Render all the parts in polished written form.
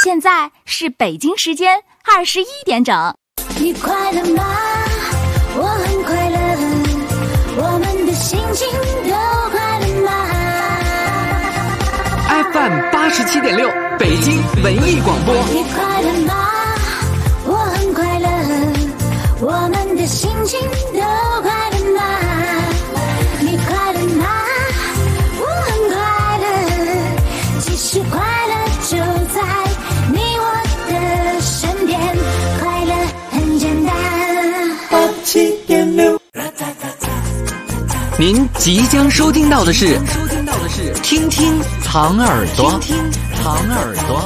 现在是北京时间21点整。 你快乐吗？我很快乐，我们的心情都快乐吗？ FM 87.6北京文艺广播。 你快乐吗？我很快乐，我们的心情都快乐吗？你快乐吗？我很快乐，其实快乐就在你我的身边，快乐很简单。87.6。 您即将收听到的是听听糖耳朵，听听糖耳朵。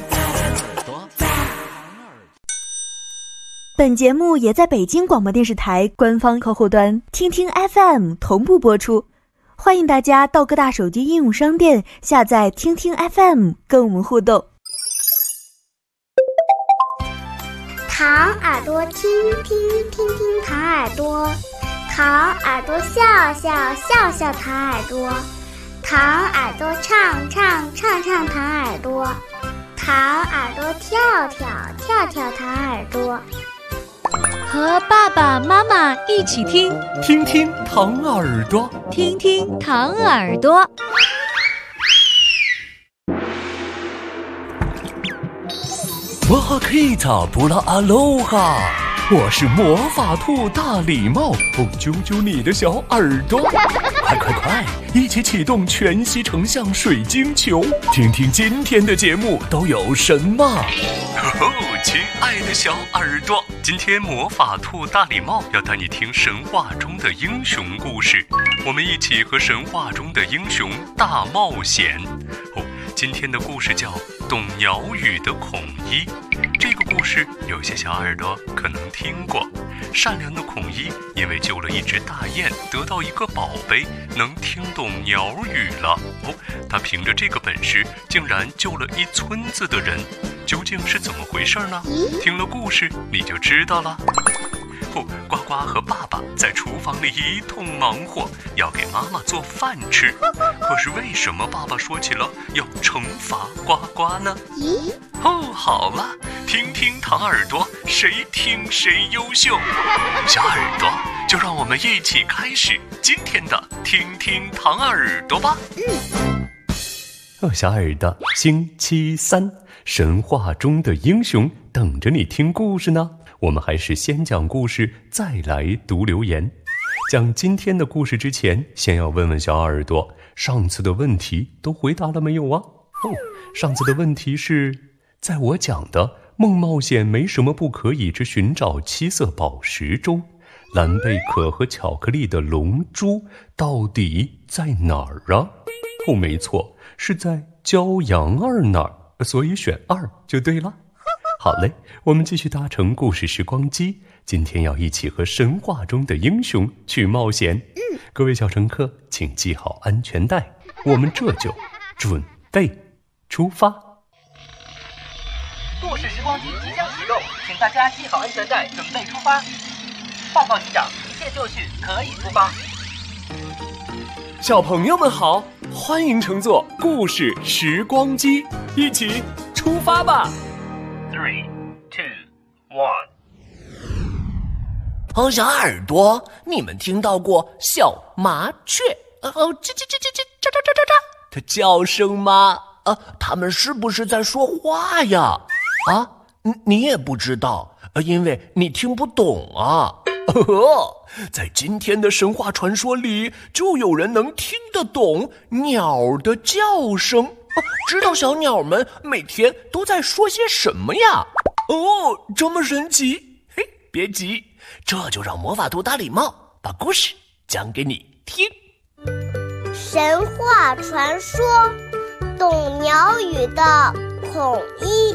本节目也在北京广播电视台官方客户端听听 FM 同步播出，欢迎大家到各大手机应用商店下载听听 FM 跟我们互动。 糖耳朵听听听听糖耳朵，糖耳朵笑笑笑笑糖耳朵，糖耳朵唱唱唱唱糖耳朵，糖耳朵跳跳跳跳糖耳朵。 和爸爸妈妈一起听， 听听糖耳朵， 听听糖耳朵。 哇哈 Kita 布拉阿罗哈，我是魔法兔大礼帽，揪揪你的小耳朵，快，一起启动全息成像水晶球，听听今天的节目都有什么。亲爱的小耳朵，今天魔法兔大礼帽要带你听神话中的英雄故事，我们一起和神话中的英雄大冒险。今天的故事叫懂鸟语的孔一。这个故事有些小耳朵可能听过，善良的孔一因为救了一只大雁，得到一个宝贝，能听懂鸟语了。他凭着这个本事竟然救了一村子的人，究竟是怎么回事呢？听了故事你就知道了。呱呱和爸爸在厨房里一通忙活，要给妈妈做饭吃。可是为什么爸爸说起了要惩罚呱呱呢？好了，听听糖耳朵，谁听谁优秀。小耳朵，就让我们一起开始今天的听听糖耳朵吧。小耳朵，星期三，神话中的英雄等着你听故事呢。我们还是先讲故事，再来读留言。讲今天的故事之前，先要问问小耳朵，上次的问题都回答了没有啊？上次的问题是，在我讲的梦冒险没什么不可以之寻找7色宝石中，蓝贝壳和巧克力的龙珠到底在哪儿啊？没错，是在骄阳二那儿，所以选2就对了。好嘞，我们继续搭乘故事时光机，今天要一起和神话中的英雄去冒险。各位小乘客，请系好安全带，我们这就准备出发。 故事时光机即将启动，请大家系好安全带，准备出发。报告机长，一切就绪，可以出发。 小朋友们好，欢迎乘坐故事时光机，一起出发吧。 3, 2, 1。 小耳朵，你们听到过小麻雀它叫声吗？它们是不是在说话呀？你也不知道，因为你听不懂啊。在今天的神话传说里，就有人能听得懂鸟的叫声，知道小鸟们每天都在说些什么呀？这么神奇！别急，这就让魔法兔大礼帽把故事讲给你听。 神话传说，懂鸟语的孔一。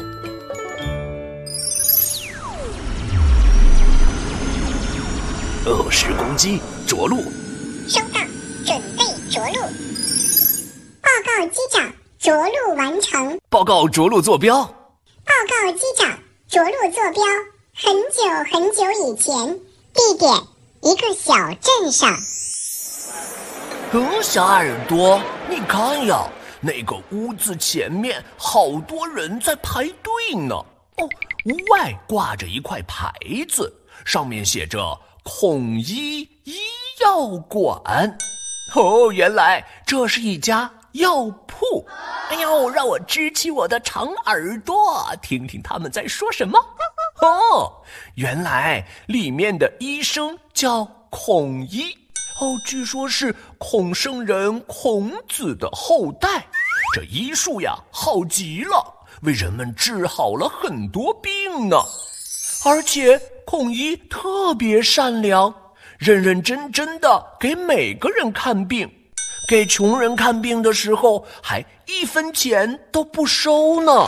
时光机着陆。 收到，准备着陆。报告机长，着陆完成。 报告着陆坐标。 报告机长，着陆坐标很久很久以前，地点一个小镇上。 小耳朵，你看呀， 那个屋子前面好多人在排队呢。屋外挂着一块牌子，上面写着孔医医药馆。原来这是一家药铺。哎呦，让我支起我的长耳朵，听听他们在说什么。原来里面的医生叫孔医。据说是孔圣人孔子的后代。这医术呀好极了，为人们治好了很多病呢。而且孔医特别善良，认认真真的给每个人看病，给穷人看病的时候还1分钱都不收呢。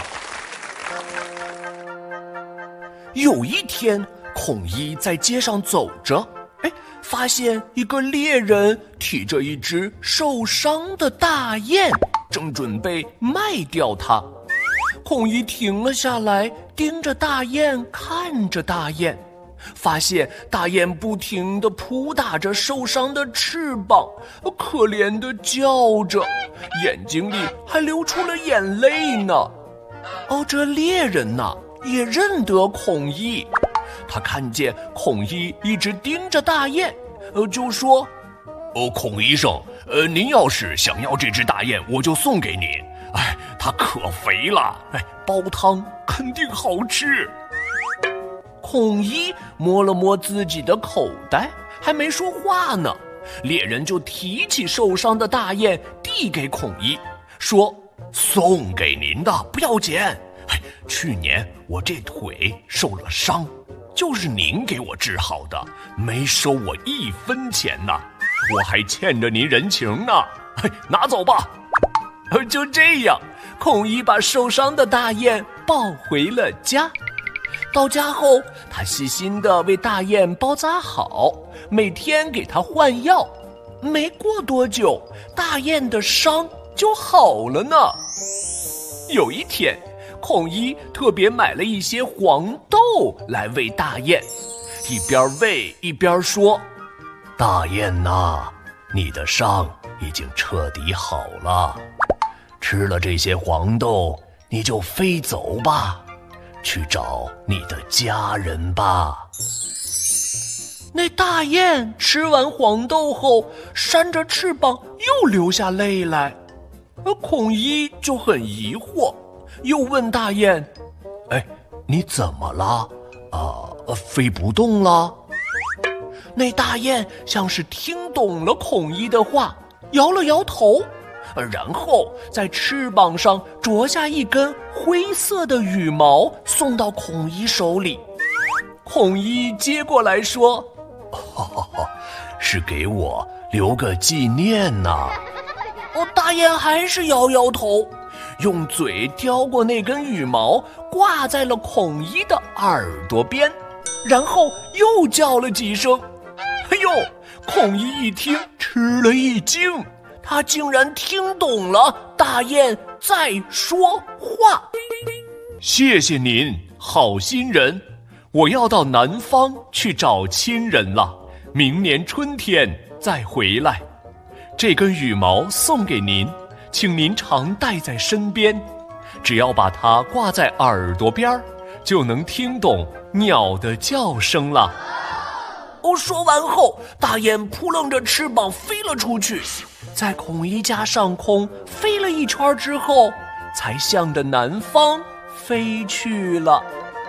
有一天，孔医在街上走着，发现一个猎人提着一只受伤的大雁，正准备卖掉它。孔医停了下来，盯着大雁，看着大雁，发现大雁不停地扑打着受伤的翅膀，可怜地叫着，眼睛里还流出了眼泪呢。这猎人呢，也认得孔医。他看见孔医一直盯着大雁，就说：孔医生，您要是想要这只大雁，我就送给您。它可肥了，煲汤肯定好吃。孔医摸了摸自己的口袋，还没说话呢，猎人就提起受伤的大雁递给孔医，说：送给您的，不要钱。去年我这腿受了伤，就是您给我治好的，没收我1分钱呢，我还欠着您人情呢。拿走吧。就这样，孔医把受伤的大雁抱回了家。到家后，他细心地为大雁包扎好，每天给它换药。没过多久，大雁的伤就好了呢。有一天，孔医特别买了一些黄豆来喂大雁，一边喂一边说：大雁呐，你的伤已经彻底好了，吃了这些黄豆，你就飞走吧，去找你的家人吧。那大雁吃完黄豆后，扇着翅膀又流下泪来。孔医就很疑惑，又问大雁：你怎么了？飞不动了？那大雁像是听懂了孔医的话，摇了摇头，然后在翅膀上啄下一根灰色的羽毛，送到孔医手里。孔医接过来说：是给我留个纪念呢。大雁还是摇摇头，用嘴叼过那根羽毛，挂在了孔医的耳朵边，然后又叫了几声。孔医一听吃了一惊，他竟然听懂了大雁在说话。谢谢您，好心人，我要到南方去找亲人了，明年春天再回来。这根羽毛送给您，请您常带在身边，只要把它挂在耳朵边，就能听懂鸟的叫声了。说完后，大雁扑棱着翅膀飞了出去，在孔医家上空飞了一圈之后，才向着南方飞去了。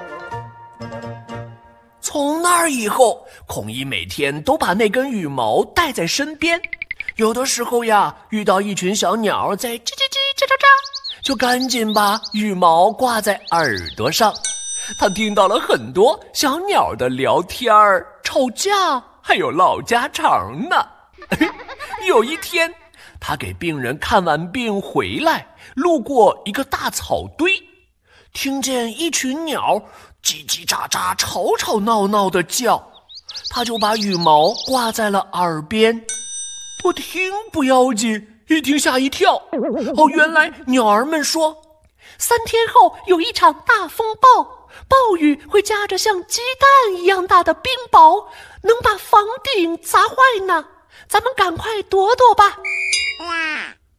从那儿以后，孔医每天都把那根羽毛带在身边，有的时候呀，遇到一群小鸟在叽叽叽喳喳喳，就赶紧把羽毛挂在耳朵上。他听到了很多小鸟的聊天吵架，还有唠家常呢。有一天，他给病人看完病回来，路过一个大草堆，听见一群鸟叽叽喳喳吵吵闹闹的叫，他就把羽毛挂在了耳边。不听不要紧，一听吓一跳。原来鸟儿们说，3天后有一场大风暴，暴雨会夹着像鸡蛋一样大的冰雹，能把房顶砸坏呢，咱们赶快躲躲吧。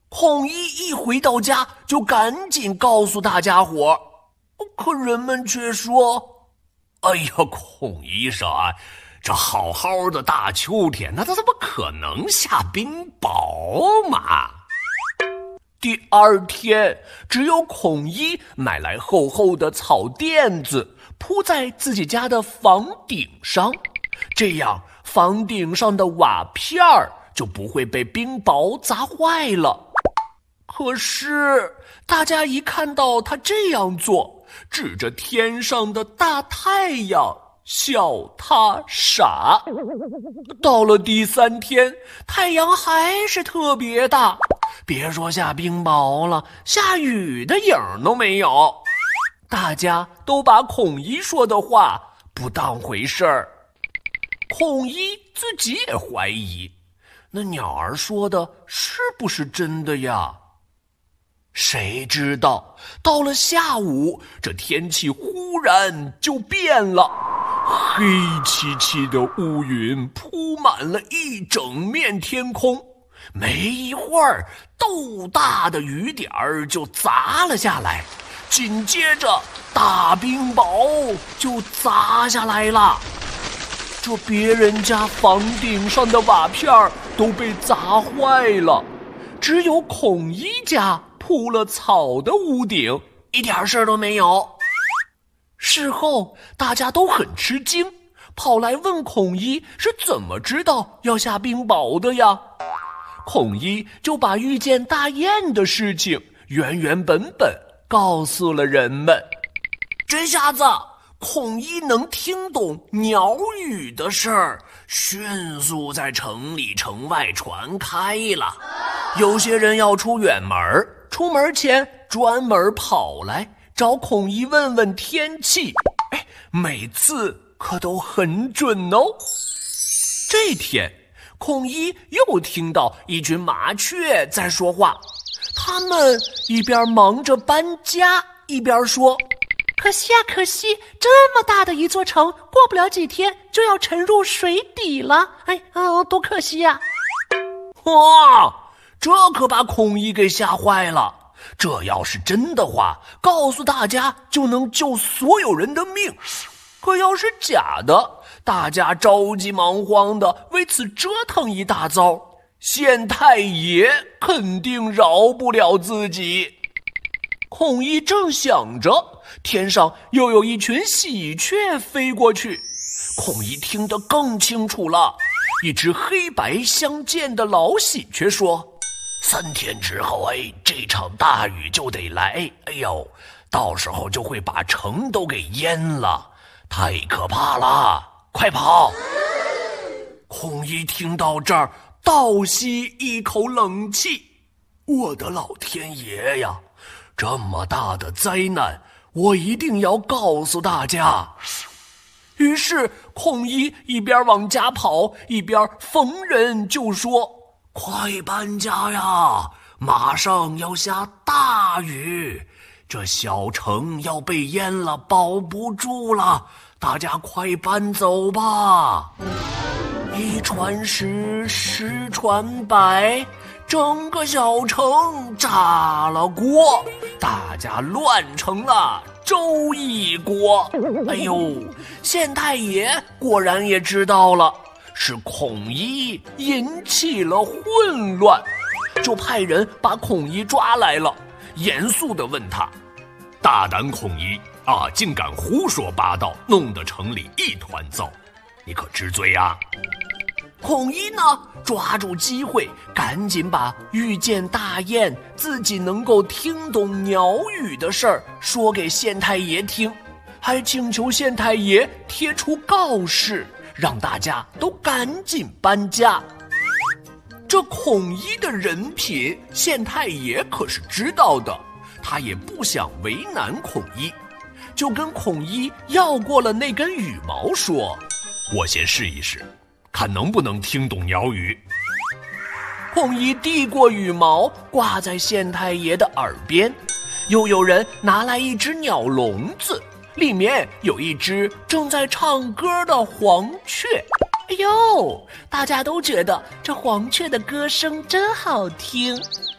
孔一一回到家就赶紧告诉大家伙，可人们却说：“哎呀，孔医生啊，这好好的大秋天，那他怎么可能下冰雹嘛？”第二天，只有孔一买来厚厚的草垫子，铺在自己家的房顶上，这样房顶上的瓦片儿就不会被冰雹砸坏了。可是大家一看到他这样做，指着天上的大太阳笑他傻。到了第3天，太阳还是特别大，别说下冰雹了，下雨的影都没有。大家都把孔一说的话不当回事儿。孔一自己也怀疑，那鸟儿说的是不是真的呀？谁知道到了下午，这天气忽然就变了，黑漆漆的乌云铺满了一整面天空，没一会儿豆大的雨点儿就砸了下来，紧接着大冰雹就砸下来了。这别人家房顶上的瓦片都被砸坏了，只有孔一家铺了草的屋顶一点事都没有。事后大家都很吃惊，跑来问孔一是怎么知道要下冰雹的呀？孔一就把遇见大雁的事情原原本本告诉了人们。这下子孔一能听懂鸟语的事儿，迅速在城里城外传开了。有些人要出远门，出门前专门跑来找孔一问问天气，每次可都很准哦。这天，孔一又听到一群麻雀在说话，他们一边忙着搬家，一边说：“ 可惜啊，可惜，这么大的一座城，过不了几天就要沉入水底了。多可惜呀！” 哇，这可把孔一给吓坏了。这要是真的话，告诉大家就能救所有人的命。可要是假的，大家着急忙慌的为此折腾一大遭，县太爷肯定饶不了自己。孔一正想着，天上又有一群喜鹊飞过去，孔一听得更清楚了。一只黑白相间的老喜鹊说：“3天之后，这场大雨就得来，到时候就会把城都给淹了，太可怕了，快跑！”孔一听到这儿，倒吸一口冷气，我的老天爷呀！这么大的灾难，我一定要告诉大家。于是孔一一边往家跑，一边逢人就说：“快搬家呀，马上要下大雨，这小城要被淹了，保不住了，大家快搬走吧。”一传十，十传百，整个小城炸了锅，大家乱成了周一锅。县太爷果然也知道了，是孔一引起了混乱，就派人把孔一抓来了，严肃地问他：“ 大胆孔一啊，竟敢胡说八道，弄得城里一团糟，你可知罪啊？” 孔一呢，抓住机会，赶紧把遇见大雁，自己能够听懂鸟语的事儿说给县太爷听，还请求县太爷贴出告示，让大家都赶紧搬家。这孔一的人品，县太爷可是知道的，他也不想为难孔一，就跟孔一要过了那根羽毛，说：“ 我先试一试，看能不能听懂鸟语。” 孔一递过羽毛，挂在县太爷的耳边。又有人拿来一只鸟笼子，里面有一只正在唱歌的黄雀。大家都觉得这黄雀的歌声真好听。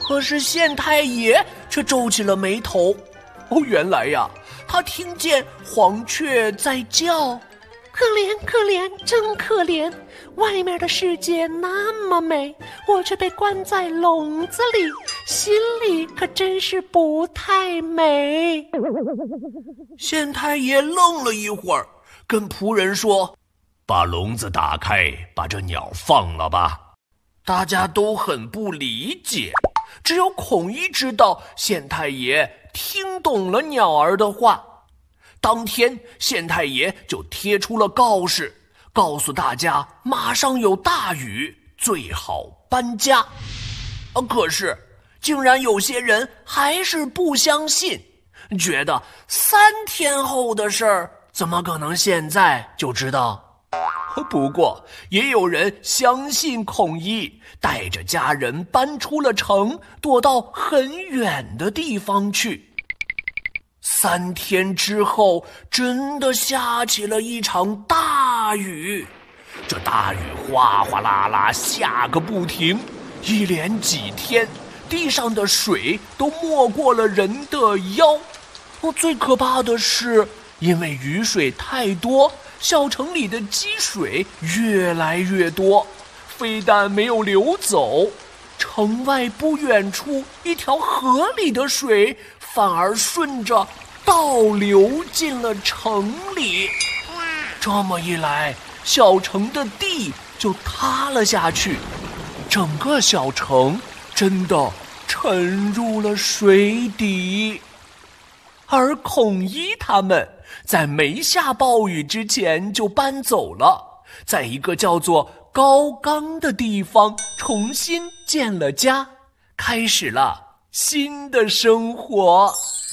可是县太爷却皱起了眉头。原来呀，他听见黄雀在叫， 可怜可怜，真可怜！外面的世界那么美，我却被关在笼子里，心里可真是不太美。 县太爷愣了一会儿，跟仆人说：“ 把笼子打开，把这鸟放了吧。” 大家都很不理解，只有孔一知道县太爷听懂了鸟儿的话。当天，县太爷就贴出了告示，告诉大家马上有大雨，最好搬家。可是，竟然有些人还是不相信，觉得3天后的事儿怎么可能现在就知道？不过，也有人相信孔一，带着家人搬出了城，躲到很远的地方去。3天之后，真的下起了一场大雨。这大雨哗哗啦啦下个不停，一连几天，地上的水都没过了人的腰。最可怕的是，因为雨水太多，小城里的积水越来越多，非但没有流走，城外不远处一条河里的水反而顺着倒流进了城里。这么一来，小城的地就塌了下去，整个小城真的沉入了水底。而孔一他们在没下暴雨之前就搬走了，在一个叫做高冈的地方重新建了家，开始了新的生活。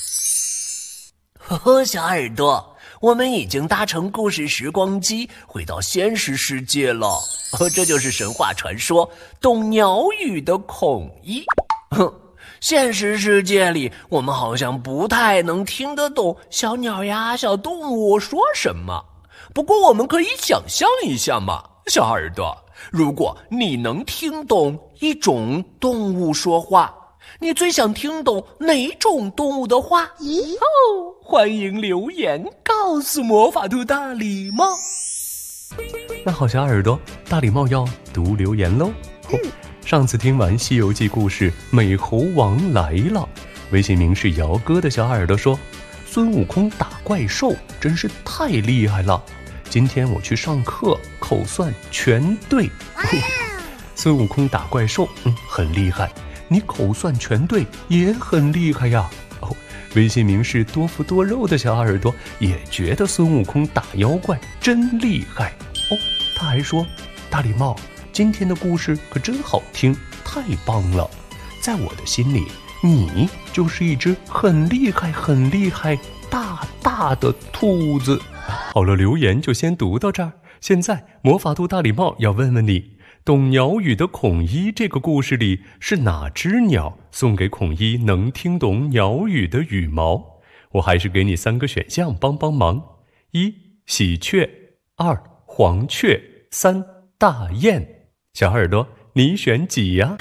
小耳朵，我们已经搭乘故事时光机回到现实世界了。这就是神话传说懂鸟语的孔一。现实世界里，我们好像不太能听得懂小鸟呀、小动物说什么。不过我们可以想象一下嘛，小耳朵，如果你能听懂一种动物说话，你最想听懂哪种动物的话？欢迎留言告诉魔法兔大礼帽。 那好，小耳朵，大礼帽要读留言喽。上次听完《西游记》故事，美猴王来了，微信名是姚哥的小耳朵说，孙悟空打怪兽真是太厉害了。今天我去上课，口算全对。孙悟空打怪兽，很厉害。你口算全对也很厉害呀。微信名是多福多肉的小耳朵也觉得孙悟空打妖怪真厉害。他还说，大礼帽，今天的故事可真好听，太棒了。在我的心里，你就是一只很厉害很厉害大大的兔子。好了，留言就先读到这儿。现在魔法兔大礼帽要问问你，懂鸟语的孔一这个故事里是哪只鸟送给孔一能听懂鸟语的羽毛？我还是给你3个选项帮帮忙：1. 喜鹊， 2. 黄雀， 3. 大雁。小耳朵，你选几呀？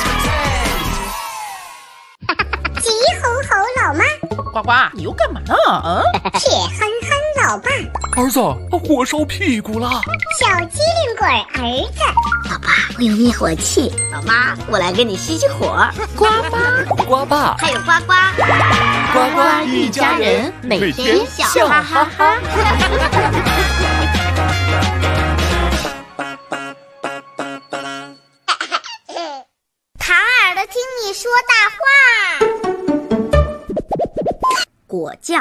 急吼吼老妈， 呱呱，你又干嘛呢？ 铁憨憨老爸， 儿子，火烧屁股了。 小机灵鬼儿子， 老爸，我有灭火器。老妈，我来给你熄熄火。 呱妈， 呱爸， 还有呱呱， 呱呱一家人，每天笑哈哈哈。 唐耳朵听你说大话。 果酱。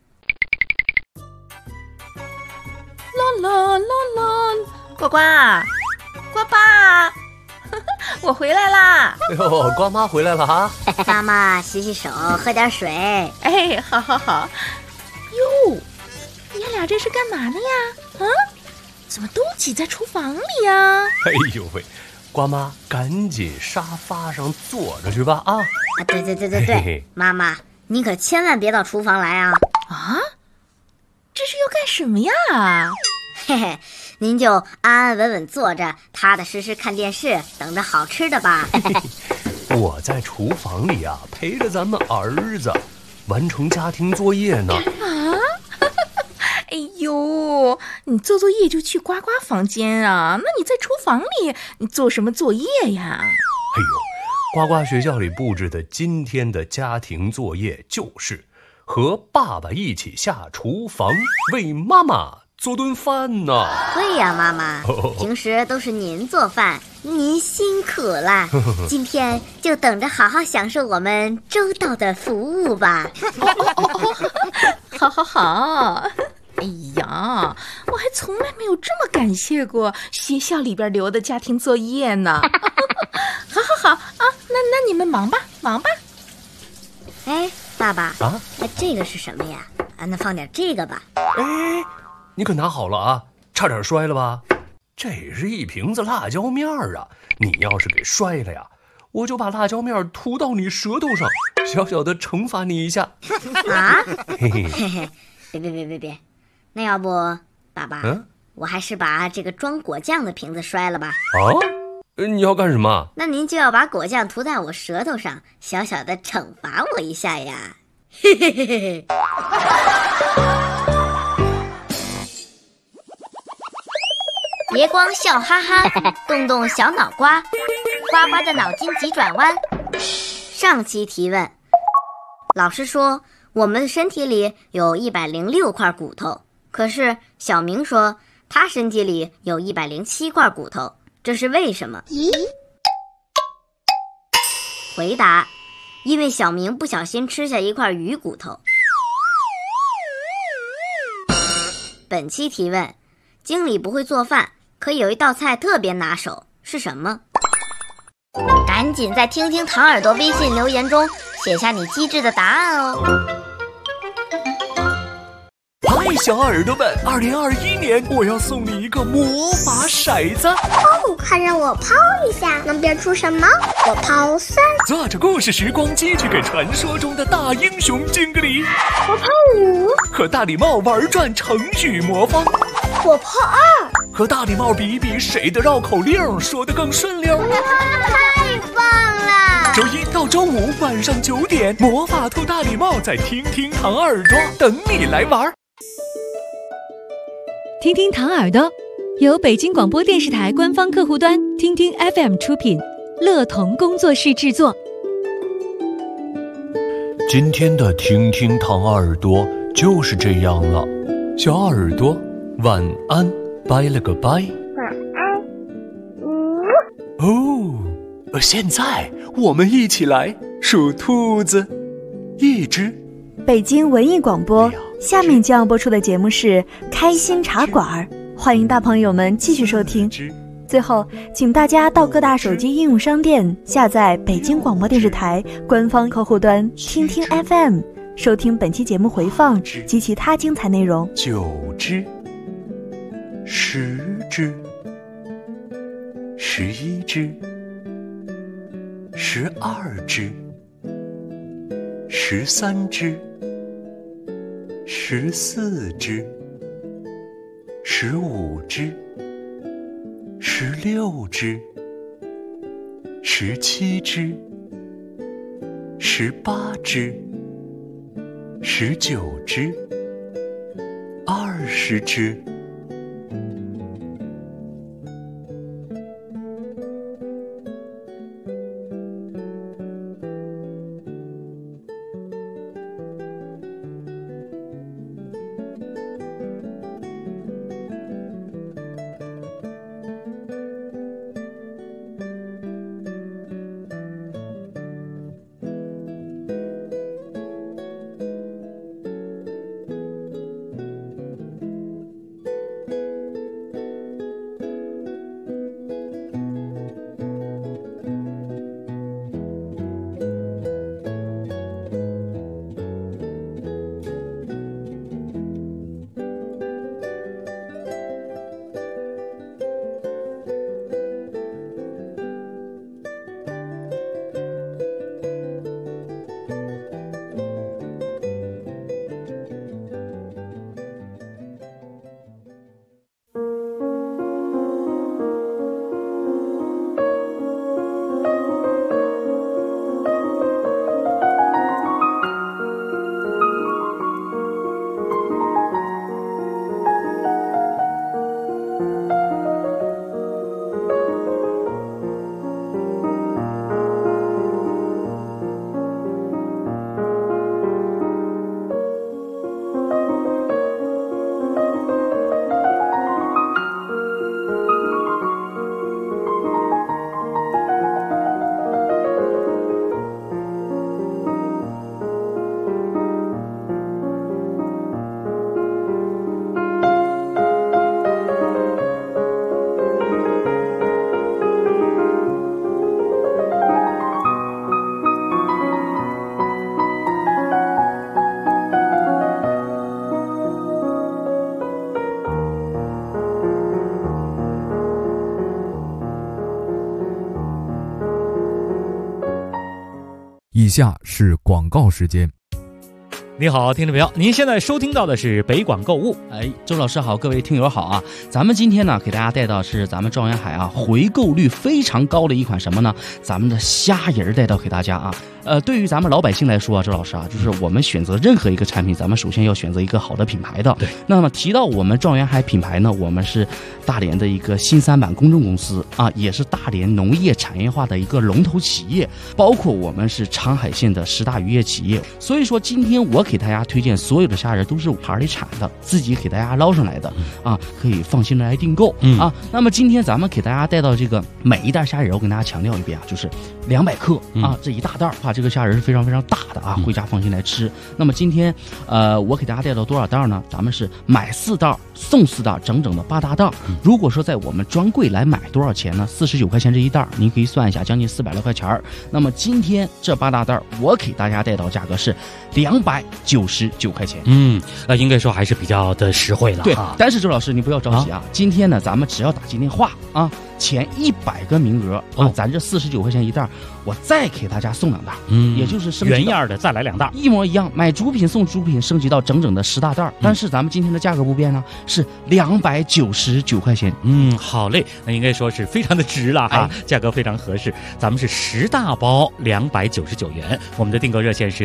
啦啦啦啦，呱呱，呱爸，我回来啦！ 哎呦，瓜妈回来了哈！ 妈妈洗洗手，喝点水。 哎，好好好。哟，你俩这是干嘛呢呀？怎么都挤在厨房里呀？ 哎呦喂，瓜妈赶紧沙发上坐着去吧啊！ 对，嘿嘿，妈妈，你可千万别到厨房来啊！ 啊？这是要干什么呀？ 嘿嘿，您就安安稳稳坐着，踏踏实实看电视，等着好吃的吧。 我在厨房里啊，陪着咱们儿子完成家庭作业呢。 啊？哎呦，你做作业就去呱呱房间啊？那你在厨房里，你做什么作业呀？ 哎呦，呱呱学校里布置的今天的家庭作业就是和爸爸一起下厨房为妈妈做顿饭呢。 对呀，妈妈，平时都是您做饭，您辛苦了。今天就等着好好享受我们周到的服务吧。 好。哎呀，我还从来没有这么感谢过学校里边留的家庭作业呢。好啊，那你们忙吧。 哎，爸爸啊， 这个是什么呀？那放点这个吧。 哎，你可拿好了啊，差点摔了吧？这是一瓶子辣椒面啊，你要是给摔了呀，我就把辣椒面涂到你舌头上，小小的惩罚你一下。 啊？ 嘿嘿， 别，那要不，爸爸，我还是把这个装果酱的瓶子摔了吧。 啊？你要干什么？ 那您就要把果酱涂在我舌头上，小小的惩罚我一下呀。嘿嘿嘿嘿。别光笑哈哈，动动小脑瓜，呱呱的脑筋急转弯。上期提问，老师说我们的身体里有106块骨头，可是小明说他身体里有107块骨头，这是为什么？回答：因为小明不小心吃下一块鱼骨头。本期提问，经理不会做饭，可有一道菜特别拿手，是什么？赶紧在听听糖耳朵微信留言中写下你机智的答案哦。 嗨，小耳朵们，2021年我要送你一个魔法骰子。 快让我抛一下，能变出什么？我抛3。 坐着故事时光机去给传说中的大英雄敬个礼。 我抛5。 和大礼帽玩转成语魔方。 我抛2。 和大礼帽比一比谁的绕口令说得更顺溜。 太棒了！ 周一到周五晚上9点，魔法兔大礼帽在听听糖耳朵等你来玩。 听听糖耳朵由北京广播电视台官方客户端听听 FM 出品，乐童工作室制作。 今天的听听糖耳朵就是这样了，小耳朵晚安，拜了个拜。 晚安。 现在我们一起来数兔子，1只。 北京文艺广播，下面将要播出的节目是开心茶馆，欢迎大朋友们继续收听。最后，请大家到各大手机应用商店下载北京广播电视台官方客户端听听 FM， 收听本期节目回放及其他精彩内容。 9只，10只，11只，12只，13只，14只，15只，16只，17只，18只，19只，20只。 下是广告时间。 你好，听众朋友，您现在收听到的是北广购物。 周老师好，各位听友好啊！咱们今天呢，给大家带到是咱们状元海啊回购率非常高的一款什么呢？咱们的虾仁带到给大家啊。对于咱们老百姓来说啊，周老师啊，就是我们选择任何一个产品，咱们首先要选择一个好的品牌的。 对。 那么提到我们状元海品牌呢，我们是大连的一个新三板公证公司啊，也是大连农业产业化的一个龙头企业，包括我们是长海县的10大渔业企业。所以说，今天我给大家推荐所有的虾仁都是海里产的，自己给大家捞上来的啊，可以放心的来订购啊。那么今天咱们给大家带到这个每一袋虾仁，我跟大家强调一遍啊，就是200克啊，这一大袋啊，这个虾仁是非常非常大的啊，回家放心来吃。那么今天我给大家带到多少袋呢？咱们是买4袋送4袋，整整的8大袋。如果说在我们专柜来买多少钱呢？49块钱这一袋，您可以算一下，将近400来块钱。那么今天这8大袋，我给大家带到价格是299块钱。 应该说还是比较的实惠了。 对，但是周老师你不要着急啊，今天呢咱们只要打进电话啊，前100个名额啊，咱这49块钱一袋，我再给大家送2袋，也就是升级原样的再来2袋， 一模一样，买主品送主品，升级到整整的10大袋。但是咱们今天的价格不变呢，是299块钱。 好嘞，那应该说是非常的值了哈，价格非常合适。咱们是10大包299元，我们的订购热线是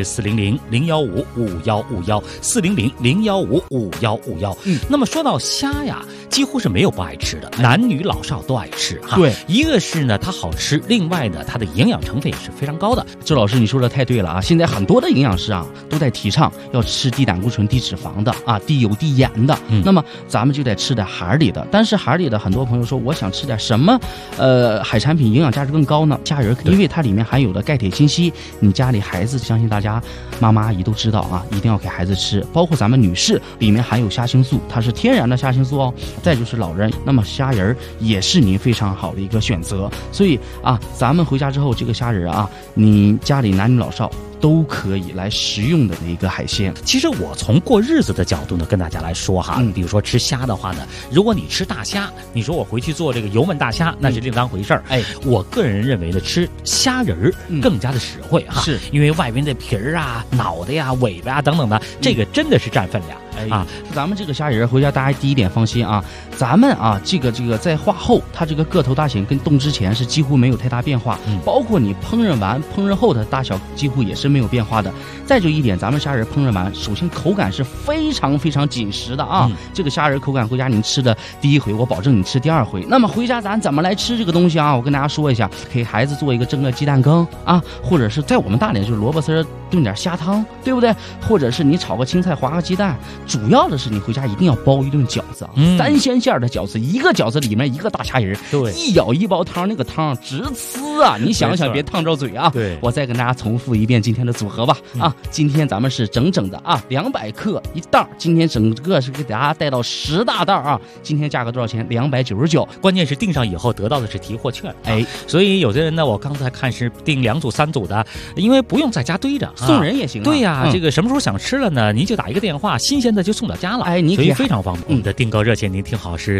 400-015-5151，400-015-5151。那么说到虾呀，几乎是没有不爱吃的，男女老少都爱吃哈。 对， 一个是呢它好吃，另外呢它的营养成分也是非常高的。 周老师你说的太对了啊！现在很多的营养师啊都在提倡要吃低胆固醇、低脂肪的啊，低油、低盐的。那么咱们就得吃点海里的。但是海里的很多朋友说，我想吃点什么海产品营养价值更高呢？虾仁，因为它里面含有的钙、铁、锌、硒，你家里孩子相信大家妈妈阿姨都知道啊，一定要给孩子吃。包括咱们女士，里面含有虾青素，它是天然的虾青素哦。再就是老人，那么虾仁也是您非常好的一个选择。所以啊，咱们回家之后这个虾仁啊，你家里男女老少都可以来食用的一个海鲜。 其实我从过日子的角度呢，跟大家来说哈，比如说吃虾的话呢，如果你吃大虾，你说我回去做这个油焖大虾，那是另当回事儿。我个人认为呢，吃虾仁更加的实惠哈， 是因为外面的皮儿啊、脑袋呀、尾巴啊等等的，这个真的是占分量。 咱们这个虾仁回家大家第一点放心啊，咱们啊这个在化后，它这个个头大小跟冻之前是几乎没有太大变化，包括你烹饪完烹饪后的大小几乎也是没有变化的。再就一点，咱们虾仁烹饪完，首先口感是非常非常紧实的啊，这个虾仁口感回家你吃的第一回，我保证你吃第2回。那么回家咱怎么来吃这个东西啊？我跟大家说一下，给孩子做一个蒸个鸡蛋羹啊，或者是在我们大连就是萝卜丝炖点虾汤，对不对？或者是你炒个青菜划个鸡蛋。主要的是你回家一定要包一顿饺子，3鲜馅的饺子，一个饺子里面一个大虾仁， 对， 一舀一包汤，那个汤直呲啊！你想想别烫着嘴啊！ 对， 我再跟大家重复一遍今天的组合吧啊！今天咱们是整整的啊200克一袋，今天整个是给大家带到10大袋啊！今天价格多少钱？299， 关键是订上以后得到的是提货券，所以有的人呢，我刚才看是订2组3组的，因为不用在家堆着， 送人也行。 对呀，这个什么时候想吃了呢？您就打一个电话，新鲜的就送到家了，所以非常方便。我们的订购热线您听好是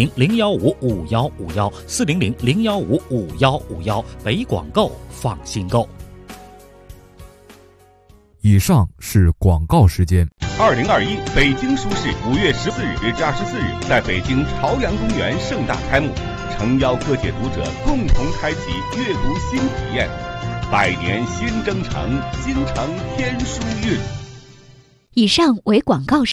400-015-5151，400-015-5151，北广购放心购。 以上是广告时间。 2021北京书市5月14日至24日在北京朝阳公园盛大开幕，诚邀各界读者共同开启阅读新体验。百年新征程，京城天书韵。 以上为广告时